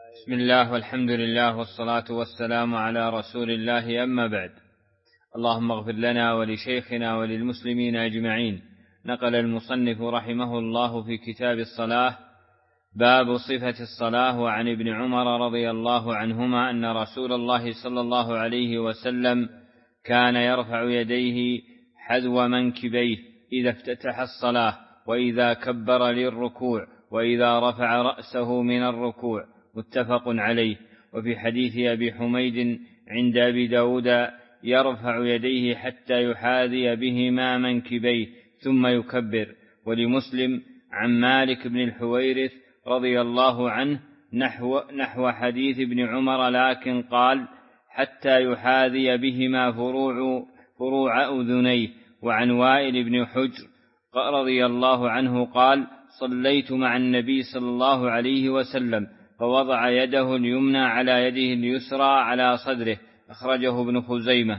بسم الله والحمد لله والصلاة والسلام على رسول الله، أما بعد. اللهم اغفر لنا ولشيخنا وللمسلمين أجمعين. نقل المصنف رحمه الله في كتاب الصلاة باب صفة الصلاة، وعن ابن عمر رضي الله عنهما أن رسول الله صلى الله عليه وسلم كان يرفع يديه حذو منكبيه إذا افتتح الصلاة، وإذا كبر للركوع، وإذا رفع رأسه من الركوع، متفق عليه. وفي حديث أبي حميد عند أبي داود يرفع يديه حتى يحاذي بهما منكبيه ثم يكبر. ولمسلم عن مالك بن الحويرث رضي الله عنه نحو حديث ابن عمر، لكن قال حتى يحاذي بهما فروع أذنيه. وعن وائل بن حجر رضي الله عنه قال صليت مع النبي صلى الله عليه وسلم فوضع يده اليمنى على يده اليسرى على صدره، أخرجه ابن خزيمة.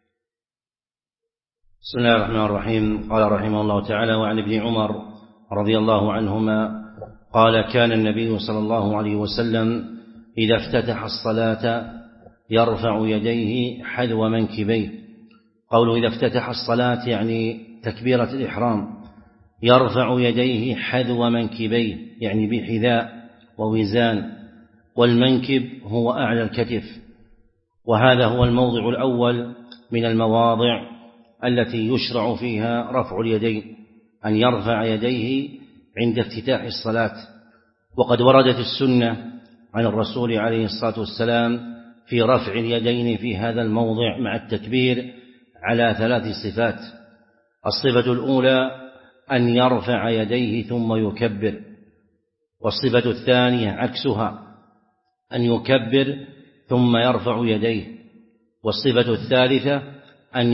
بسم الله الرحمن الرحيم. قال رحمه الله تعالى: وعن ابن عمر رضي الله عنهما قال كان النبي صلى الله عليه وسلم إذا افتتح الصلاة يرفع يديه حذو منكبيه. قوله إذا افتتح الصلاة يعني تكبيرة الإحرام، يرفع يديه حذو منكبيه يعني بحذاء ووزان، والمنكب هو أعلى الكتف، وهذا هو الموضع الأول من المواضع التي يشرع فيها رفع اليدين، أن يرفع يديه عند افتتاح الصلاة. وقد وردت السنة عن الرسول عليه الصلاة والسلام في رفع اليدين في هذا الموضع مع التكبير على 3 صفات. الصفة الأولى أن يرفع يديه ثم يكبر، والصفة الثانية عكسها أن يكبر ثم يرفع يديه، والصفة الثالثة أن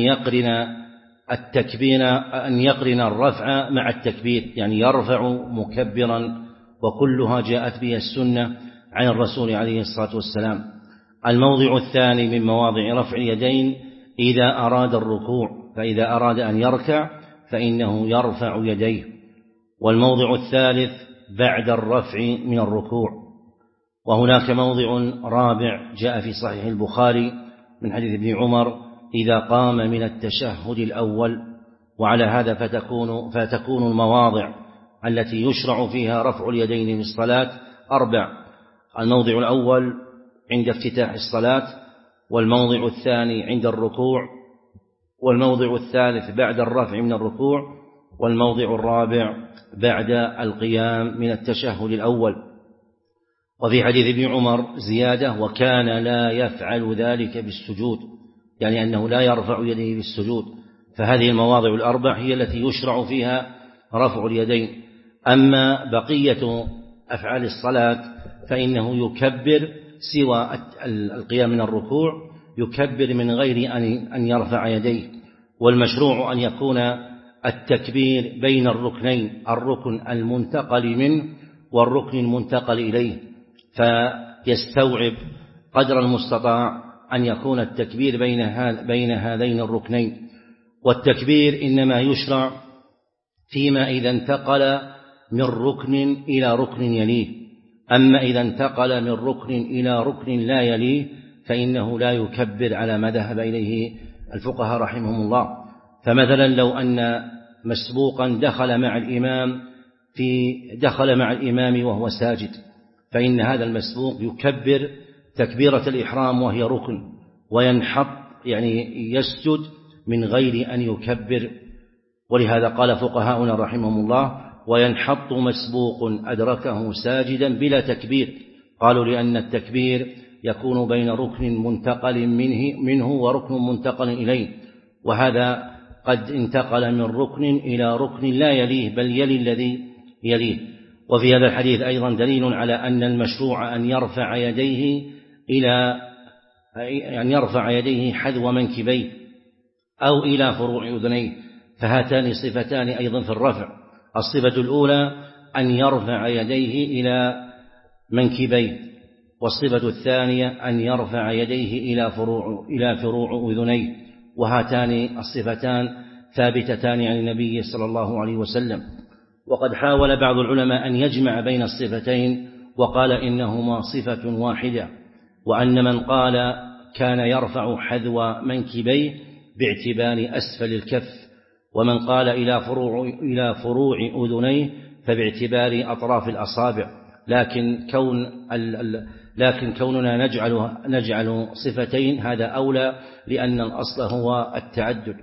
يقرن الرفع مع التكبير، يعني يرفع مكبرا، وكلها جاءت بها السنة عن الرسول عليه الصلاة والسلام. الموضع الثاني من مواضع رفع اليدين إذا أراد الركوع، فإذا أراد أن يركع فإنه يرفع يديه. والموضع الثالث بعد الرفع من الركوع. وهناك موضع رابع جاء في صحيح البخاري من حديث ابن عمر إذا قام من التشهد الأول. وعلى هذا فتكون المواضع التي يشرع فيها رفع اليدين في الصلاة 4: الموضع الأول عند افتتاح الصلاة، والموضع الثاني عند الركوع، والموضع الثالث بعد الرفع من الركوع، والموضع الرابع بعد القيام من التشهد الأول. وفي حديث ابن عمر زيادة: وكان لا يفعل ذلك بالسجود، يعني أنه لا يرفع يديه بالسجود. فهذه المواضع 4 هي التي يشرع فيها رفع اليدين. أما بقية أفعال الصلاة فإنه يكبر سوى القيام من الركوع، يكبر من غير أن يرفع يديه. والمشروع أن يكون التكبير بين الركنين، الركن المنتقل منه والركن المنتقل إليه، فيستوعب قدر المستطاع أن يكون التكبير بين هذين الركنين. والتكبير إنما يشرع فيما إذا انتقل من ركن إلى ركن يليه. أما إذا انتقل من ركن إلى ركن لا يليه فإنه لا يكبر على ما ذهب إليه الفقهاء رحمهم الله. فمثلا لو أن مسبوقا دخل مع الإمام وهو ساجد، فإن هذا المسبوق يكبر تكبيرة الإحرام وهي ركن، وينحط يعني يسجد من غير أن يكبر. ولهذا قال فقهاؤنا رحمهم الله: وينحط مسبوق أدركه ساجدا بلا تكبير. قالوا لأن التكبير يكون بين ركن منتقل منه وركن منتقل إليه، وهذا قد انتقل من ركن إلى ركن لا يليه بل يلي الذي يليه. وفي هذا الحديث أيضا دليل على أن المشروع أن يرفع يديه حذو منكبيه أو إلى فروع أذنيه، فهاتان صفتان أيضا في الرفع. الصفة الأولى أن يرفع يديه إلى منكبيه، والصفة الثانية أن يرفع يديه إلى فروع أذنيه، وهاتان الصفتان ثابتتان عن النبي صلى الله عليه وسلم. وقد حاول بعض العلماء أن يجمع بين الصفتين وقال إنهما صفة واحدة، وأن من قال كان يرفع حذو منكبيه باعتبار أسفل الكف، ومن قال إلى فروع أذنيه فباعتبار أطراف الأصابع، لكن كوننا نجعل صفتين هذا أولى، لأن الأصل هو التعدد.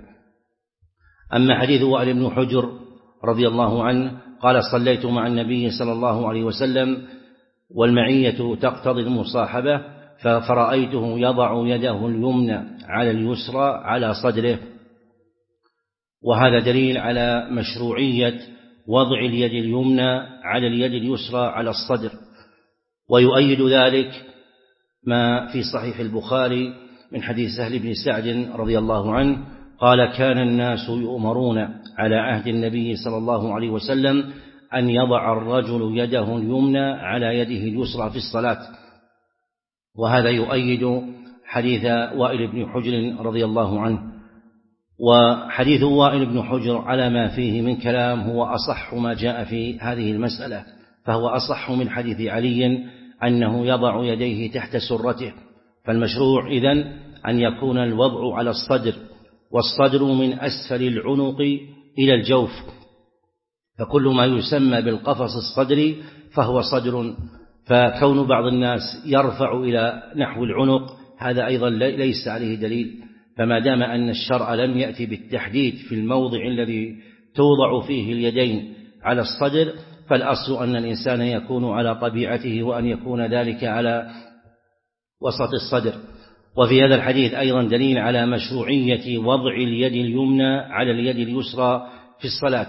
أما حديث وائل بن حجر رضي الله عنه قال: صليت مع النبي صلى الله عليه وسلم والمعية تقتضي المصاحبة، فرأيته يضع يده اليمنى على اليسرى على صدره، وهذا دليل على مشروعية وضع اليد اليمنى على اليد اليسرى على الصدر. ويؤيد ذلك ما في صحيح البخاري من حديث سهل بن سعد رضي الله عنه قال: كان الناس يؤمرون على عهد النبي صلى الله عليه وسلم أن يضع الرجل يده اليمنى على يده اليسرى في الصلاة. وهذا يؤيد حديث وائل بن حجر رضي الله عنه. وحديث وائل بن حجر على ما فيه من كلام هو أصح ما جاء في هذه المسألة، فهو أصح من حديث علي أنه يضع يديه تحت سرته. فالمشروع إذن أن يكون الوضع على الصدر، والصدر من أسفل العنق إلى الجوف، فكل ما يسمى بالقفص الصدري فهو صدر. فكون بعض الناس يرفع إلى نحو العنق هذا أيضا ليس عليه دليل، فما دام أن الشرع لم يأتي بالتحديد في الموضع الذي توضع فيه اليدين على الصدر، فالأصل أن الإنسان يكون على طبيعته، وأن يكون ذلك على وسط الصدر. وفي هذا الحديث أيضا دليل على مشروعية وضع اليد اليمنى على اليد اليسرى في الصلاة.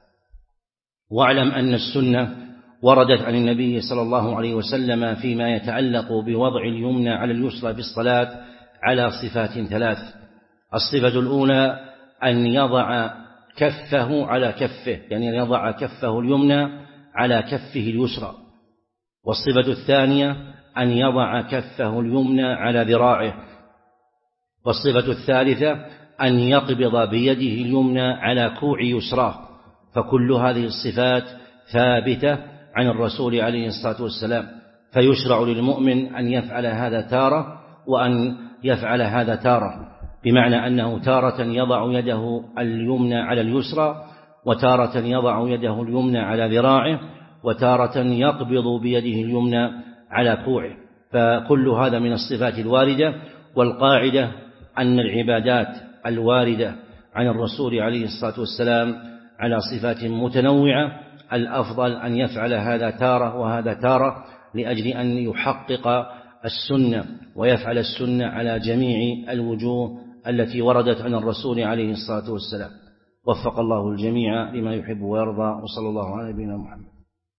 واعلم أن السنة وردت عن النبي صلى الله عليه وسلم فيما يتعلق بوضع اليمنى على اليسرى في الصلاة على صفات ثلاث. الصفة الأولى أن يضع كفه على كفه، يعني يضع كفه اليمنى على كفه اليسرى. والصفة الثانية أن يضع كفه اليمنى على ذراعه. والصفة الثالثة أن يقبض بيده اليمنى على كوع يسراه. فكل هذه الصفات ثابتة عن الرسول عليه الصلاة والسلام، فيشرع للمؤمن أن يفعل هذا تارة وأن يفعل هذا تارة، بمعنى أنه تارة يضع يده اليمنى على اليسرى، وتارة يضع يده اليمنى على ذراعه، وتارة يقبض بيده اليمنى على كوعه. فكل هذا من الصفات الواردة. والقاعدة أن العبادات الواردة عن الرسول عليه الصلاة والسلام على صفات متنوعة الأفضل أن يفعل هذا تارة وهذا تارة، لأجل أن يحقق السنة ويفعل السنة على جميع الوجوه التي وردت عن الرسول عليه الصلاة والسلام. وفق الله الجميع لما يحب ويرضى، وصلى الله على نبينا محمد.